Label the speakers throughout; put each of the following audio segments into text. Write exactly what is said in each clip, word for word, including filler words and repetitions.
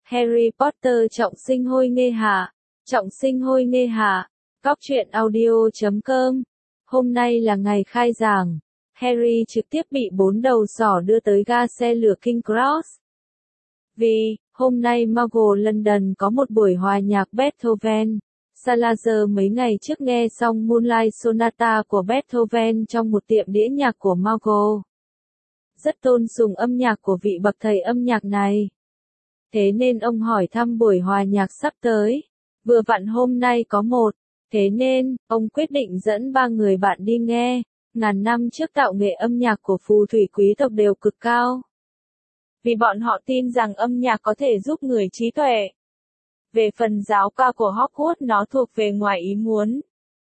Speaker 1: Harry Potter trọng sinh hôi nghê hạ. Trọng sinh hôi nghê hạ. Góc truyện audio chấm com. Hôm nay là ngày khai giảng. Harry trực tiếp bị bốn đầu sỏ đưa tới ga xe lửa King Cross. Vì, hôm nay Muggle London có một buổi hòa nhạc Beethoven. Salazar mấy ngày trước nghe xong Moonlight Sonata của Beethoven trong một tiệm đĩa nhạc của Muggle. Rất tôn sùng âm nhạc của vị bậc thầy âm nhạc này. Thế nên ông hỏi thăm buổi hòa nhạc sắp tới. Vừa vặn hôm nay có một. Thế nên, ông quyết định dẫn ba người bạn đi nghe. Ngàn năm trước tạo nghệ âm nhạc của phù thủy quý tộc đều cực cao. Vì bọn họ tin rằng âm nhạc có thể giúp người trí tuệ. Về phần giáo ca của Hogwarts nó thuộc về ngoài ý muốn.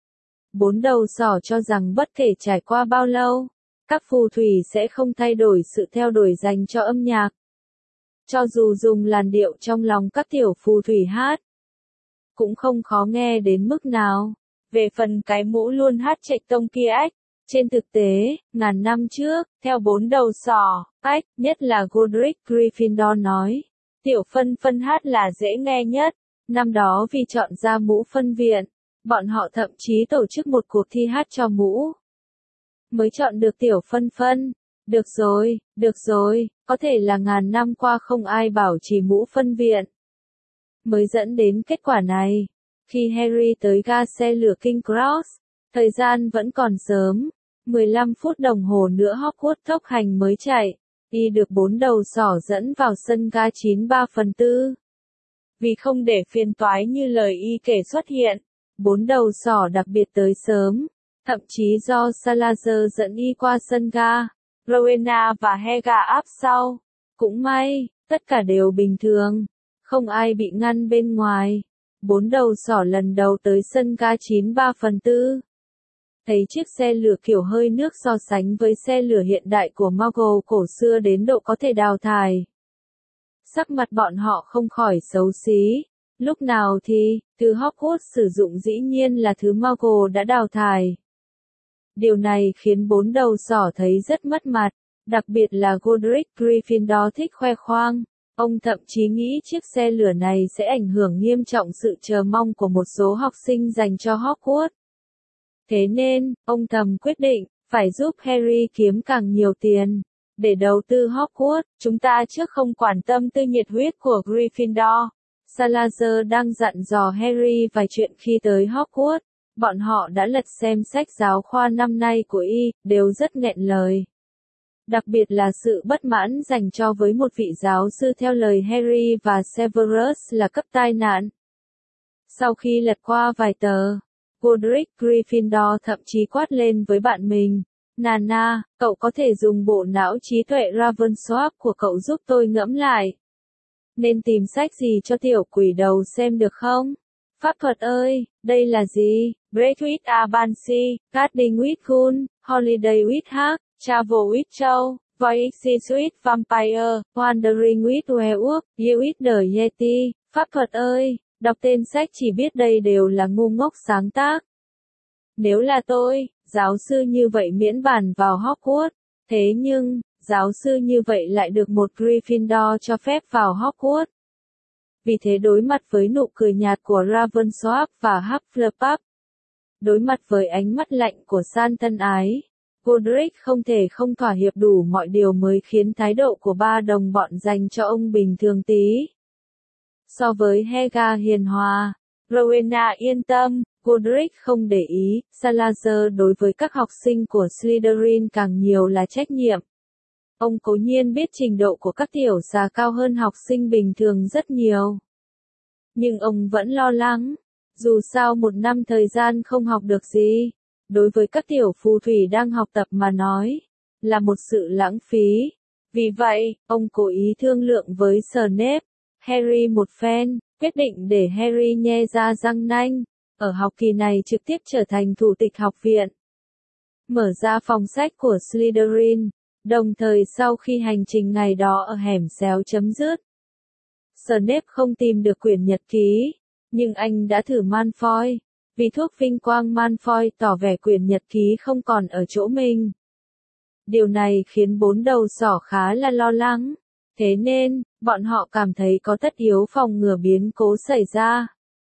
Speaker 1: Bốn đầu sỏ cho rằng bất kể trải qua bao lâu, các phù thủy sẽ không thay đổi sự theo đuổi dành cho âm nhạc. Cho dù dùng làn điệu trong lòng các tiểu phù thủy hát, cũng không khó nghe đến mức nào. Về phần cái mũ luôn hát chệch tông kia ách, trên thực tế, ngàn năm trước, theo bốn đầu sỏ, ách, nhất là Godric Gryffindor nói, tiểu phân phân hát là dễ nghe nhất. Năm đó vì chọn ra mũ phân viện, bọn họ thậm chí tổ chức một cuộc thi hát cho mũ. Mới chọn được tiểu phân phân. Được rồi, được rồi, có thể là ngàn năm qua không ai bảo trì mũ phân viện. Mới dẫn đến kết quả này. Khi Harry tới ga xe lửa King Cross, thời gian vẫn còn sớm, mười lăm phút đồng hồ nữa Hogwarts tốc hành mới chạy, y được bốn đầu sỏ dẫn vào sân ga chín ba phần tư. Vì không để phiền toái như lời y kể xuất hiện, bốn đầu sỏ đặc biệt tới sớm, thậm chí do Salazar dẫn y qua sân ga, Rowena và Helga áp sau. Cũng may, tất cả đều bình thường, không ai bị ngăn bên ngoài. Bốn đầu sỏ lần đầu tới sân ga chín ba phần tư. Thấy chiếc xe lửa kiểu hơi nước so sánh với xe lửa hiện đại của Muggle cổ xưa đến độ có thể đào thải. Sắc mặt bọn họ không khỏi xấu xí. Lúc nào thì, thứ Hogwarts sử dụng dĩ nhiên là thứ Muggle đã đào thải. Điều này khiến bốn đầu sỏ thấy rất mất mặt, đặc biệt là Godric Gryffindor thích khoe khoang. Ông thậm chí nghĩ chiếc xe lửa này sẽ ảnh hưởng nghiêm trọng sự chờ mong của một số học sinh dành cho Hogwarts. Thế nên, ông thầm quyết định, phải giúp Harry kiếm càng nhiều tiền. Để đầu tư Hogwarts, chúng ta trước không quan tâm tư nhiệt huyết của Gryffindor. Salazar đang dặn dò Harry vài chuyện khi tới Hogwarts. Bọn họ đã lật xem sách giáo khoa năm nay của y, đều rất nghẹn lời. Đặc biệt là sự bất mãn dành cho với một vị giáo sư theo lời Harry và Severus là cấp tai nạn. Sau khi lật qua vài tờ, Godric Gryffindor thậm chí quát lên với bạn mình, Nana, cậu có thể dùng bộ não trí tuệ Ravensworth của cậu giúp tôi ngẫm lại. Nên tìm sách gì cho tiểu quỷ đầu xem được không? Pháp thuật ơi, đây là gì? Break with a Banshee, Gardening with Ghouls, Holiday with Hag, Travel with Chow, Voyage with Vampire, Wandering with Werewolf, You with the Yeti. Pháp thuật ơi, đọc tên sách chỉ biết đây đều là ngu ngốc sáng tác. Nếu là tôi, giáo sư như vậy miễn bàn vào Hogwarts. Thế nhưng, giáo sư như vậy lại được một Gryffindor cho phép vào Hogwarts. Vì thế đối mặt với nụ cười nhạt của Ravensworth và Hufflepuff, đối mặt với ánh mắt lạnh của San thân ái, Godric không thể không thỏa hiệp đủ mọi điều mới khiến thái độ của ba đồng bọn dành cho ông bình thường tí. So với Helga hiền hòa, Rowena yên tâm, Godric không để ý, Salazar đối với các học sinh của Slytherin càng nhiều là trách nhiệm. Ông cố nhiên biết trình độ của các tiểu xà cao hơn học sinh bình thường rất nhiều. Nhưng ông vẫn lo lắng, dù sao một năm thời gian không học được gì, đối với các tiểu phù thủy đang học tập mà nói, là một sự lãng phí. Vì vậy, ông cố ý thương lượng với Snape, Harry một phen, quyết định để Harry nhe ra răng nanh, ở học kỳ này trực tiếp trở thành thủ tịch học viện. Mở ra phòng sách của Slytherin. Đồng thời sau khi hành trình ngày đó ở hẻm xéo chấm dứt, Snape không tìm được quyển nhật ký, nhưng anh đã thử Malfoy, vì thuốc vinh quang Malfoy tỏ vẻ quyển nhật ký không còn ở chỗ mình. Điều này khiến bốn đầu sỏ khá là lo lắng, thế nên, Bọn họ cảm thấy có tất yếu phòng ngừa biến cố xảy ra.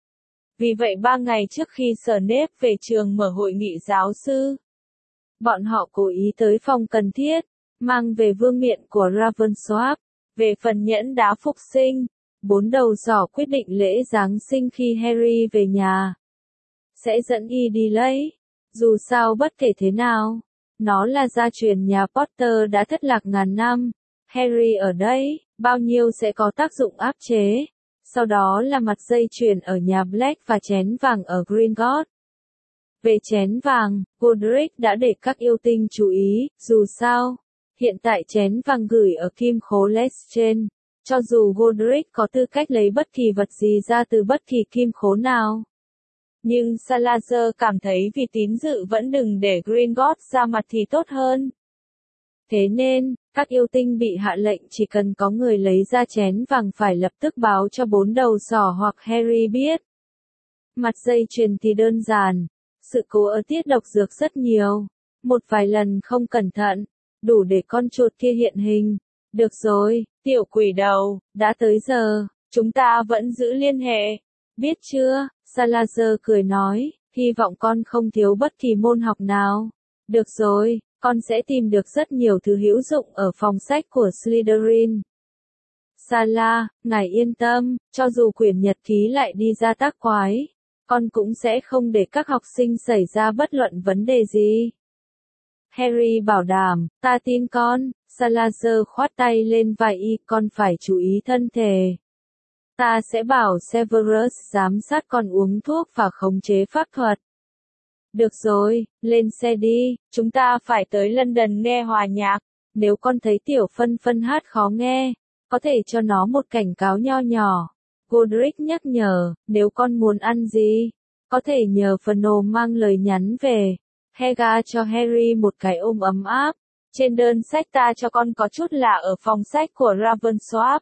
Speaker 1: Vì vậy ba ngày trước khi Snape về trường mở hội nghị giáo sư, bọn họ cố ý tới phòng cần thiết, mang về vương miện của Ravensworth. Về phần nhẫn đá phục sinh, bốn đầu sỏ quyết định lễ Giáng sinh khi Harry về nhà sẽ dẫn y đi lấy. Dù sao bất kể thế nào, nó là gia truyền nhà Potter đã thất lạc ngàn năm. Harry ở đây, bao nhiêu sẽ có tác dụng áp chế. Sau đó là mặt dây chuyền ở nhà Black và chén vàng ở Gringotts. Về chén vàng, Godric đã để các yêu tinh chú ý, dù sao, hiện tại chén vàng gửi ở kim khố Lestrange. Cho dù Godric có tư cách lấy bất kỳ vật gì ra từ bất kỳ kim khố nào. Nhưng Salazar cảm thấy vì tín dự vẫn đừng để Gringotts ra mặt thì tốt hơn. Thế nên, các yêu tinh bị hạ lệnh chỉ cần có người lấy ra chén vàng phải lập tức báo cho bốn đầu sỏ hoặc Harry biết. Mặt dây chuyền thì đơn giản. Sự cố ở tiết độc dược rất nhiều. Một vài lần không cẩn thận, đủ để con chuột kia hiện hình. Được rồi, tiểu quỷ đầu, đã tới giờ, chúng ta vẫn giữ liên hệ. Biết chưa? Salazar cười nói, hy vọng con không thiếu bất kỳ môn học nào. Được rồi, con sẽ tìm được rất nhiều thứ hữu dụng ở phòng sách của Slytherin. Sala, ngài yên tâm, cho dù quyển nhật ký lại đi ra tác quái, con cũng sẽ không để các học sinh xảy ra bất luận vấn đề gì. Harry bảo đảm, ta tin con. Salazar khoát tay lên vai y, con phải chú ý thân thể. Ta sẽ bảo Severus giám sát con uống thuốc và khống chế pháp thuật. Được rồi, lên xe đi, chúng ta phải tới London nghe hòa nhạc. Nếu con thấy tiểu phân phân hát khó nghe, có thể cho nó một cảnh cáo nho nhỏ. Godric nhắc nhở, nếu con muốn ăn gì, có thể nhờ Fernald mang lời nhắn về. Helga cho Harry một cái ôm ấm áp. Trên đơn sách ta cho con có chút là ở phòng sách của Ravensworth.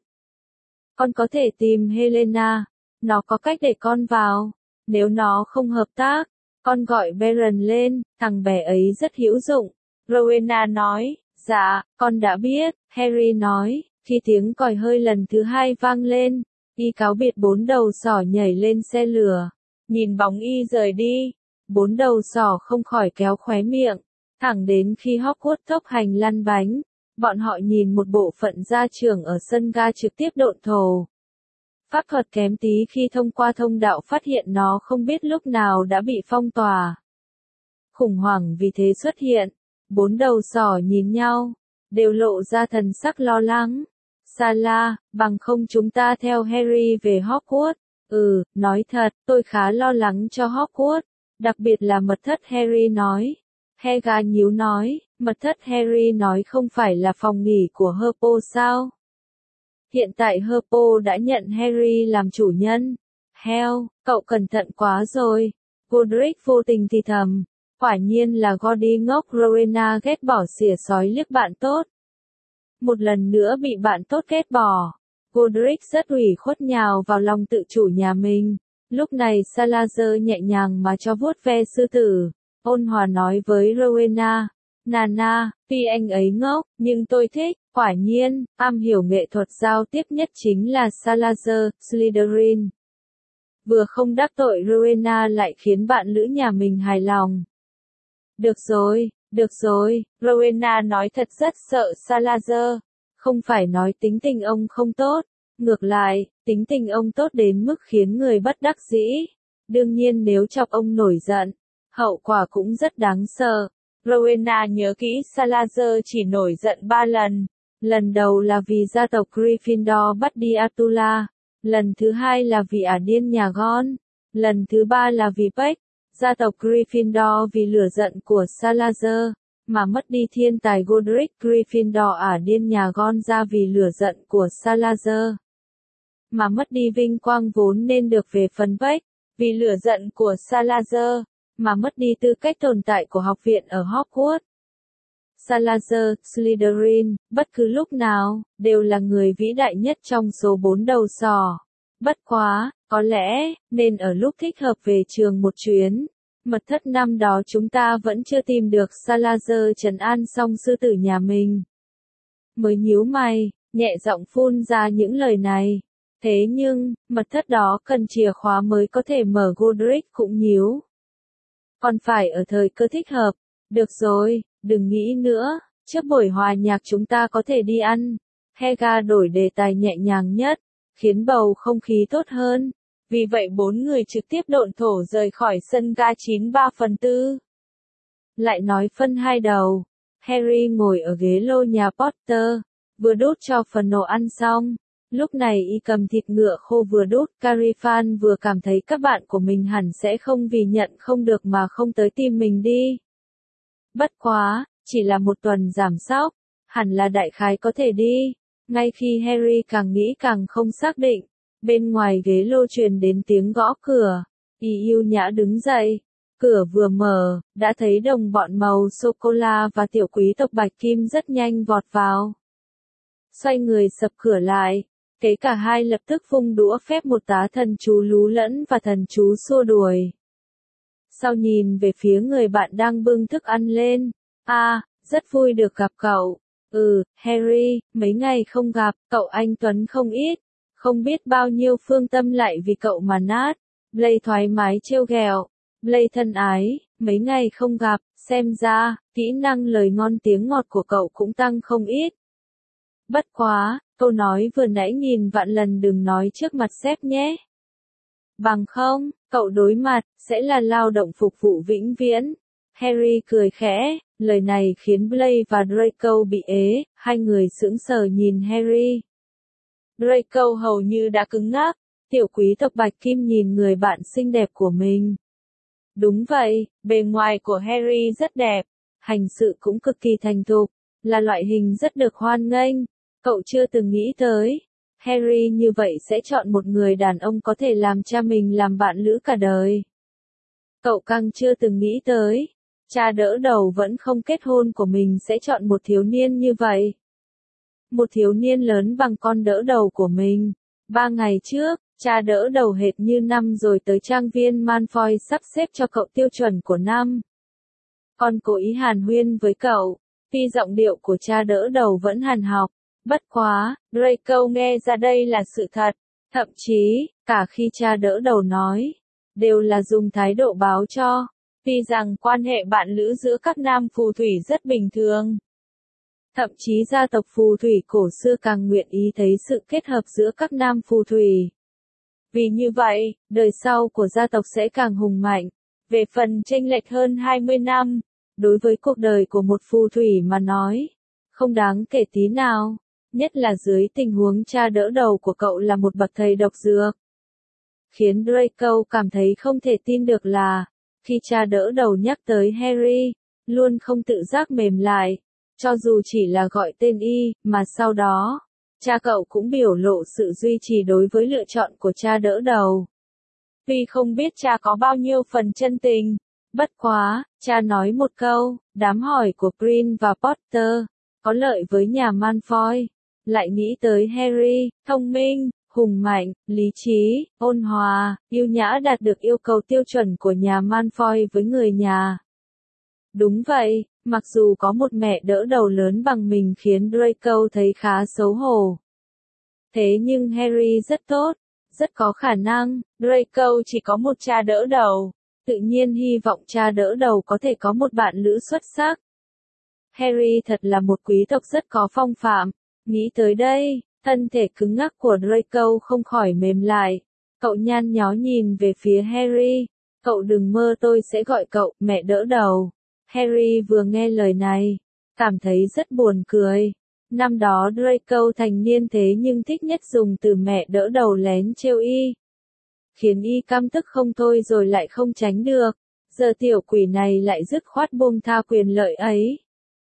Speaker 1: Con có thể tìm Helena, nó có cách để con vào. Nếu nó không hợp tác, con gọi Baron lên, thằng bé ấy rất hữu dụng. Rowena nói, dạ, con đã biết, Harry nói, khi tiếng còi hơi lần thứ hai vang lên, y cáo biệt bốn đầu sỏ nhảy lên xe lửa. Nhìn bóng y rời đi, bốn đầu sỏ không khỏi kéo khóe miệng. Thẳng đến khi Hogwarts tốc hành lăn bánh, bọn họ nhìn một bộ phận gia trưởng ở sân ga trực tiếp độn thổ. Pháp thuật kém tí khi thông qua thông đạo phát hiện nó không biết lúc nào đã bị phong tỏa. Khủng hoảng vì thế xuất hiện, bốn đầu sỏ nhìn nhau, đều lộ ra thần sắc lo lắng. Sala, bằng không chúng ta theo Harry về Hogwarts. Ừ, nói thật, tôi khá lo lắng cho Hogwarts, đặc biệt là mật thất Harry nói. Helga nhíu nói, mật thất Harry nói không phải là phòng nghỉ của Herpo sao? Hiện tại Herpo đã nhận Harry làm chủ nhân. Heo, cậu cẩn thận quá rồi. Godric vô tình thì thầm. Quả nhiên là Gordy ngốc. Rowena ghét bỏ xỉa sói liếc bạn tốt. Một lần nữa bị bạn tốt ghét bỏ. Godric rất ủy khuất nhào vào lòng tự chủ nhà mình. Lúc này Salazar nhẹ nhàng mà cho vuốt ve sư tử. Ôn hòa nói với Rowena, Nana, tuy anh ấy ngốc, nhưng tôi thích, quả nhiên, am hiểu nghệ thuật giao tiếp nhất chính là Salazar, Slytherin. Vừa không đắc tội Rowena lại khiến bạn lữ nhà mình hài lòng. Được rồi, được rồi, Rowena nói thật rất sợ Salazar, không phải nói tính tình ông không tốt, ngược lại, tính tình ông tốt đến mức khiến người bất đắc dĩ. Đương nhiên nếu chọc ông nổi giận, hậu quả cũng rất đáng sợ. Rowena nhớ kỹ Salazar chỉ nổi giận ba lần. Lần đầu là vì gia tộc Gryffindor bắt đi Atula. Lần thứ hai là vì ả điên nhà Gon. Lần thứ ba là vì Peck. Gia tộc Gryffindor vì lửa giận của Salazar, mà mất đi thiên tài Godric. Gryffindor ả điên nhà Gon ra vì lửa giận của Salazar, mà mất đi vinh quang vốn nên được về phần Peck, vì lửa giận của Salazar, mà mất đi tư cách tồn tại của học viện ở Hogwarts. Salazar, Slytherin, bất cứ lúc nào, đều là người vĩ đại nhất trong số bốn đầu sỏ. Bất quá, có lẽ, nên ở lúc thích hợp về trường một chuyến. Mật thất năm đó chúng ta vẫn chưa tìm được Salazar trấn an xong sư tử nhà mình. Mới nhíu mày, nhẹ giọng phun ra những lời này. Thế nhưng, mật thất đó cần chìa khóa mới có thể mở. Godric cũng nhíu. Còn phải ở thời cơ thích hợp. Được rồi, đừng nghĩ nữa, trước buổi hòa nhạc chúng ta có thể đi ăn. Helga đổi đề tài nhẹ nhàng nhất, khiến bầu không khí tốt hơn. Vì vậy bốn người trực tiếp độn thổ rời khỏi sân ga chín ba phần tư. Lại nói phân hai đầu, Harry ngồi ở ghế lô nhà Potter, vừa đút cho phần nổ ăn xong. Lúc này y cầm thịt ngựa khô vừa đút, Carifan vừa cảm thấy các bạn của mình hẳn sẽ không vì nhận không được mà không tới tìm mình đi. Bất quá, chỉ là một tuần giảm sóc, hẳn là đại khái có thể đi. Ngay khi Harry càng nghĩ càng không xác định, bên ngoài ghế lô truyền đến tiếng gõ cửa. Y yêu nhã đứng dậy. Cửa vừa mở, đã thấy đồng bọn màu sô-cô-la và tiểu quý tộc Bạch Kim rất nhanh vọt vào. Xoay người sập cửa lại, kế cả hai lập tức vung đũa phép một tá thần chú lú lẫn và thần chú xua đuổi. Sau nhìn về phía người bạn đang bưng thức ăn lên. À, rất vui được gặp cậu. Ừ, Harry, mấy ngày không gặp, cậu anh Tuấn không ít. Không biết bao nhiêu phương tâm lại vì cậu mà nát. Blake thoải mái trêu ghẹo. Blake thân ái, mấy ngày không gặp, xem ra, kỹ năng lời ngon tiếng ngọt của cậu cũng tăng không ít. Bất quá, câu nói vừa nãy nghìn vạn lần đừng nói trước mặt sếp nhé. Bằng không, cậu đối mặt, sẽ là lao động phục vụ vĩnh viễn. Harry cười khẽ, lời này khiến Blake và Draco bị ế, hai người sững sờ nhìn Harry. Draco hầu như đã cứng ngắc, tiểu quý tộc Bạch Kim nhìn người bạn xinh đẹp của mình. Đúng vậy, bề ngoài của Harry rất đẹp, hành sự cũng cực kỳ thành thục, là loại hình rất được hoan nghênh. Cậu chưa từng nghĩ tới, Harry như vậy sẽ chọn một người đàn ông có thể làm cha mình làm bạn lữ cả đời. Cậu càng chưa từng nghĩ tới, cha đỡ đầu vẫn không kết hôn của mình sẽ chọn một thiếu niên như vậy. Một thiếu niên lớn bằng con đỡ đầu của mình. Ba ngày trước, cha đỡ đầu hệt như năm rồi tới trang viên Malfoy sắp xếp cho cậu tiêu chuẩn của năm. Con cố ý hàn huyên với cậu, tuy giọng điệu của cha đỡ đầu vẫn hàn học. Bất quá, Draco nghe ra đây là sự thật. Thậm chí, cả khi cha đỡ đầu nói, đều là dùng thái độ báo cho. Tuy rằng quan hệ bạn lữ giữa các nam phù thủy rất bình thường. Thậm chí gia tộc phù thủy cổ xưa càng nguyện ý thấy sự kết hợp giữa các nam phù thủy. Vì như vậy, đời sau của gia tộc sẽ càng hùng mạnh. Về phần chênh lệch hơn hai mươi năm, đối với cuộc đời của một phù thủy mà nói, không đáng kể tí nào. Nhất là dưới tình huống cha đỡ đầu của cậu là một bậc thầy độc dược. Khiến Draco cảm thấy không thể tin được là, khi cha đỡ đầu nhắc tới Harry, luôn không tự giác mềm lại, cho dù chỉ là gọi tên y, mà sau đó, cha cậu cũng biểu lộ sự duy trì đối với lựa chọn của cha đỡ đầu. Tuy không biết cha có bao nhiêu phần chân tình, bất quá, cha nói một câu, đám hỏi của Green và Potter, có lợi với nhà Malfoy. Lại nghĩ tới Harry, thông minh, hùng mạnh, lý trí, ôn hòa, yêu nhã đạt được yêu cầu tiêu chuẩn của nhà Malfoy với người nhà. Đúng vậy, mặc dù có một mẹ đỡ đầu lớn bằng mình khiến Draco thấy khá xấu hổ. Thế nhưng Harry rất tốt, rất có khả năng, Draco chỉ có một cha đỡ đầu, tự nhiên hy vọng cha đỡ đầu có thể có một bạn lữ xuất sắc. Harry thật là một quý tộc rất có phong phạm. Nghĩ tới đây, thân thể cứng ngắc của Draco không khỏi mềm lại. Cậu nhăn nhó nhìn về phía Harry. Cậu đừng mơ tôi sẽ gọi cậu mẹ đỡ đầu. Harry vừa nghe lời này, cảm thấy rất buồn cười. Năm đó Draco thành niên thế nhưng thích nhất dùng từ mẹ đỡ đầu lén trêu y. Khiến y căm tức không thôi rồi lại không tránh được. Giờ tiểu quỷ này lại dứt khoát buông tha quyền lợi ấy.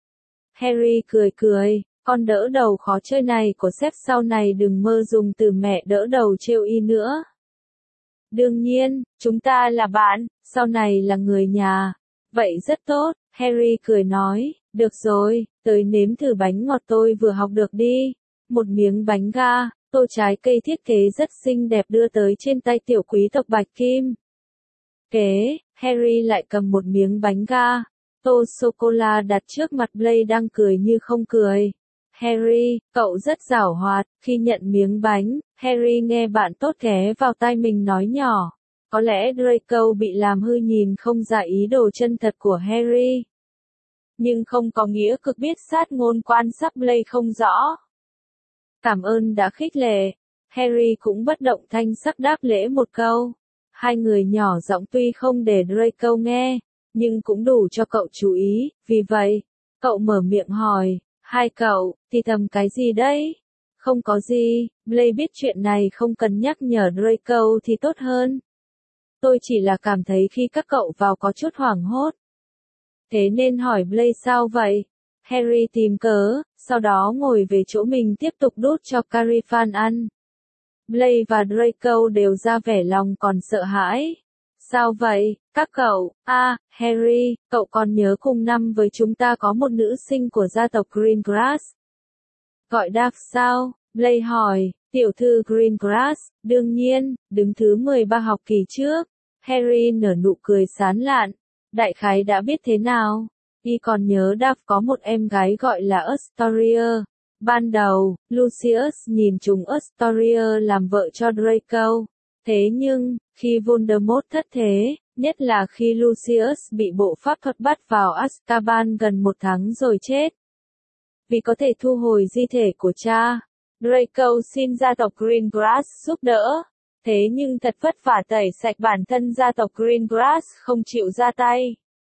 Speaker 1: Harry cười cười. Con đỡ đầu khó chơi này của sếp sau này đừng mơ dùng từ mẹ đỡ đầu trêu y nữa. Đương nhiên, chúng ta là bạn, sau này là người nhà. Vậy rất tốt, Harry cười nói, được rồi, tới nếm thử bánh ngọt tôi vừa học được đi. Một miếng bánh ga, tô trái cây thiết kế rất xinh đẹp đưa tới trên tay tiểu quý tộc Bạch Kim. Kế, Harry lại cầm một miếng bánh ga, tô sô-cô-la đặt trước mặt Blake đang cười như không cười. Harry, cậu rất giảo hoạt, khi nhận miếng bánh, Harry nghe bạn tốt ghé vào tai mình nói nhỏ. Có lẽ Draco bị làm hư nhìn không ra ý đồ chân thật của Harry. Nhưng không có nghĩa cực biết sát ngôn quan sát Blaise không rõ. Cảm ơn đã khích lệ. Harry cũng bất động thanh sắc đáp lễ một câu. Hai người nhỏ giọng tuy không để Draco nghe, nhưng cũng đủ cho cậu chú ý, vì vậy, cậu mở miệng hỏi, hai cậu, thì thầm cái gì đấy? Không có gì, Blaise biết chuyện này không cần nhắc nhở Draco thì tốt hơn. Tôi chỉ là cảm thấy khi các cậu vào có chút hoảng hốt. Thế nên hỏi Blaise sao vậy? Harry tìm cớ, sau đó ngồi về chỗ mình tiếp tục đút cho Carifan ăn. Blaise và Draco đều ra vẻ lòng còn sợ hãi. Sao vậy, các cậu? À, Harry, cậu còn nhớ cùng năm với chúng ta có một nữ sinh của gia tộc Greengrass. Gọi Daphne sao? Blaise hỏi, tiểu thư Greengrass, đương nhiên, đứng thứ mười ba học kỳ trước. Harry nở nụ cười sán lạn. Đại khái đã biết thế nào? Y còn nhớ Daphne có một em gái gọi là Astoria. Ban đầu, Lucius nhìn chúng Astoria làm vợ cho Draco. Thế nhưng, khi Voldemort thất thế, nhất là khi Lucius bị bộ pháp thuật bắt vào Azkaban gần một tháng rồi chết. Vì có thể thu hồi di thể của cha, Draco xin gia tộc Greengrass giúp đỡ. Thế nhưng thật vất vả tẩy sạch bản thân gia tộc Greengrass không chịu ra tay.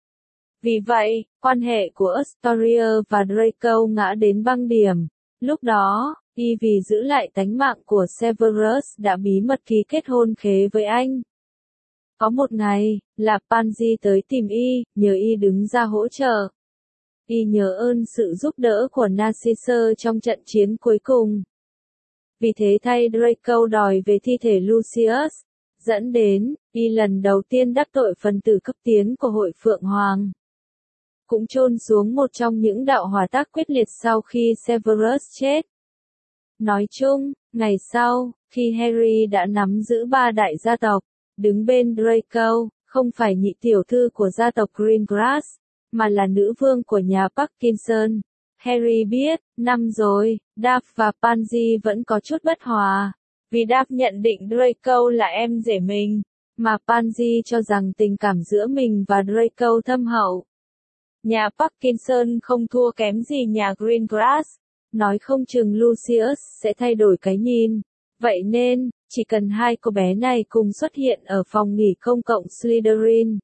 Speaker 1: Vì vậy, quan hệ của Astoria và Draco ngã đến băng điểm. Lúc đó, y vì giữ lại tánh mạng của Severus đã bí mật ký kết hôn khế với anh. Có một ngày, là Pansy tới tìm y, nhờ y đứng ra hỗ trợ. Y nhớ ơn sự giúp đỡ của Narcissus trong trận chiến cuối cùng. Vì thế thay Draco đòi về thi thể Lucius, dẫn đến, y lần đầu tiên đắc tội phần tử cấp tiến của hội Phượng Hoàng. Cũng chôn xuống một trong những đạo hỏa tác quyết liệt sau khi Severus chết. Nói chung, ngày sau, khi Harry đã nắm giữ ba đại gia tộc, đứng bên Draco, không phải nhị tiểu thư của gia tộc Greengrass, mà là nữ vương của nhà Parkinson. Harry biết, năm rồi, Daphne và Pansy vẫn có chút bất hòa. Vì Daphne nhận định Draco là em rể mình, mà Pansy cho rằng tình cảm giữa mình và Draco thâm hậu. Nhà Parkinson không thua kém gì nhà Greengrass, nói không chừng Lucius sẽ thay đổi cái nhìn. Vậy nên, chỉ cần hai cô bé này cùng xuất hiện ở phòng nghỉ công cộng Slytherin,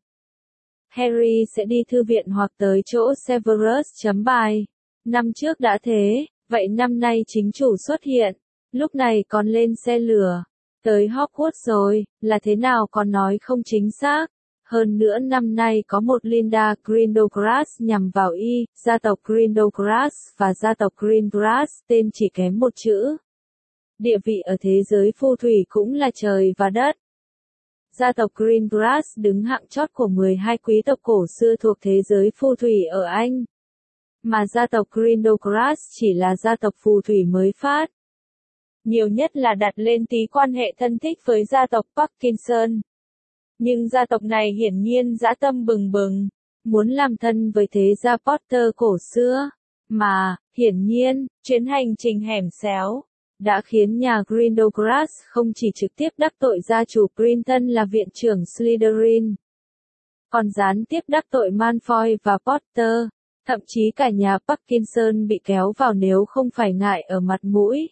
Speaker 1: Harry sẽ đi thư viện hoặc tới chỗ Severus chấm bài. Năm trước đã thế, vậy năm nay chính chủ xuất hiện, lúc này còn lên xe lửa, tới Hogwarts rồi, là thế nào còn nói không chính xác. Hơn nữa năm nay có một Linda Grindelgrass nhằm vào y, gia tộc Grindelgrass và gia tộc Greengrass tên chỉ kém một chữ. Địa vị ở thế giới phù thủy cũng là trời và đất. Gia tộc Greengrass đứng hạng chót của mười hai quý tộc cổ xưa thuộc thế giới phù thủy ở Anh. Mà gia tộc Grindelgrass chỉ là gia tộc phù thủy mới phát. Nhiều nhất là đặt lên tí quan hệ thân thích với gia tộc Parkinson. Nhưng gia tộc này hiển nhiên dã tâm bừng bừng, muốn làm thân với thế gia Potter cổ xưa. Mà, hiển nhiên, chuyến hành trình hẻm xéo đã khiến nhà Grindelgrass không chỉ trực tiếp đắc tội gia chủ Printon là viện trưởng Slytherin, còn gián tiếp đắc tội Malfoy và Potter, thậm chí cả nhà Parkinson bị kéo vào nếu không phải ngại ở mặt mũi.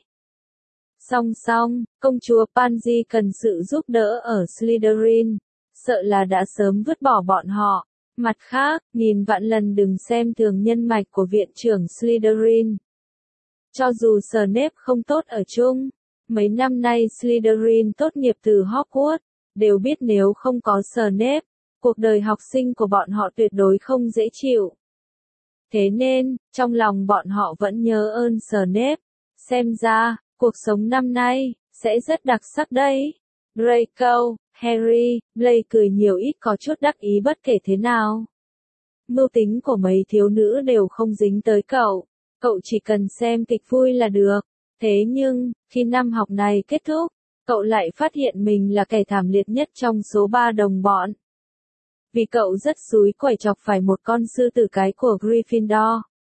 Speaker 1: Song song, công chúa Pansy cần sự giúp đỡ ở Slytherin, sợ là đã sớm vứt bỏ bọn họ. Mặt khác, nghìn vạn lần đừng xem thường nhân mạch của viện trưởng Slytherin. Cho dù Snape không tốt ở chung, mấy năm nay Slytherin tốt nghiệp từ Hogwarts, đều biết nếu không có Snape, cuộc đời học sinh của bọn họ tuyệt đối không dễ chịu. Thế nên, trong lòng bọn họ vẫn nhớ ơn Snape. Xem ra, cuộc sống năm nay sẽ rất đặc sắc đấy. Draco, Harry, Blaise cười nhiều ít có chút đắc ý bất kể thế nào. Mưu tính của mấy thiếu nữ đều không dính tới cậu. Cậu chỉ cần xem kịch vui là được. Thế nhưng, khi năm học này kết thúc, cậu lại phát hiện mình là kẻ thảm liệt nhất trong số ba đồng bọn. Vì cậu rất xúi quẩy chọc phải một con sư tử cái của Gryffindor.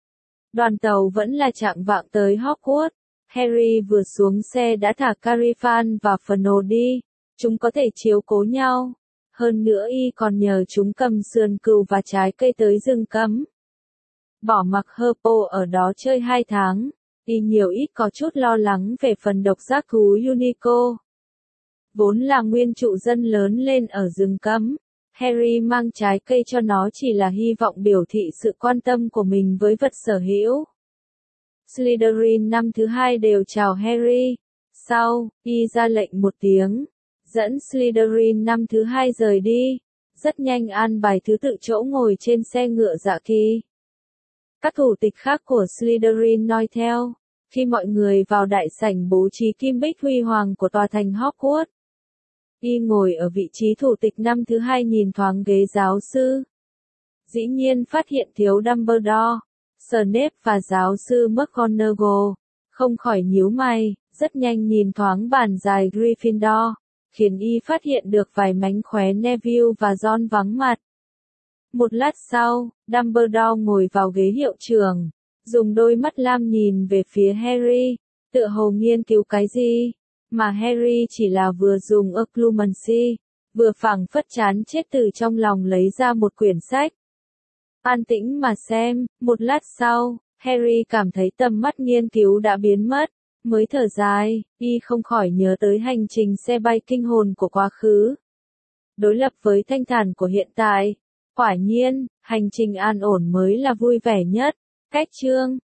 Speaker 1: Đoàn tàu vẫn là chạng vạng tới Hogwarts. Harry vừa xuống xe đã thả Carifan và Fernald đi. Chúng có thể chiếu cố nhau. Hơn nữa y còn nhờ chúng cầm sườn cừu và trái cây tới rừng cấm. Bỏ mặc Herpo ở đó chơi hai tháng. Y nhiều ít có chút lo lắng về phần độc giác thú Unico. Vốn là nguyên trụ dân lớn lên ở rừng cấm. Harry mang trái cây cho nó chỉ là hy vọng biểu thị sự quan tâm của mình với vật sở hữu. Slytherin năm thứ hai đều chào Harry. Sau, y ra lệnh một tiếng, dẫn Slytherin năm thứ hai rời đi. Rất nhanh an bài thứ tự chỗ ngồi trên xe ngựa dạ kỳ. Các thủ tịch khác của Slytherin noi theo. Khi mọi người vào đại sảnh bố trí kim bích huy hoàng của tòa thành Hogwarts, y ngồi ở vị trí thủ tịch năm thứ hai nhìn thoáng ghế giáo sư. Dĩ nhiên phát hiện thiếu Dumbledore, Snape và giáo sư McGonagall, không khỏi nhíu mày, rất nhanh nhìn thoáng bàn dài Gryffindor, khiến y phát hiện được vài mánh khóe Neville và Ron vắng mặt. Một lát sau, Dumbledore ngồi vào ghế hiệu trưởng, dùng đôi mắt lam nhìn về phía Harry, tựa hồ nghiên cứu cái gì, mà Harry chỉ là vừa dùng Occlumency, vừa phảng phất chán chết từ trong lòng lấy ra một quyển sách. An tĩnh mà xem, một lát sau, Harry cảm thấy tầm mắt nghiên cứu đã biến mất, mới thở dài, y không khỏi nhớ tới hành trình xe bay kinh hồn của quá khứ. Đối lập với thanh thản của hiện tại, quả nhiên, hành trình an ổn mới là vui vẻ nhất. Cách chương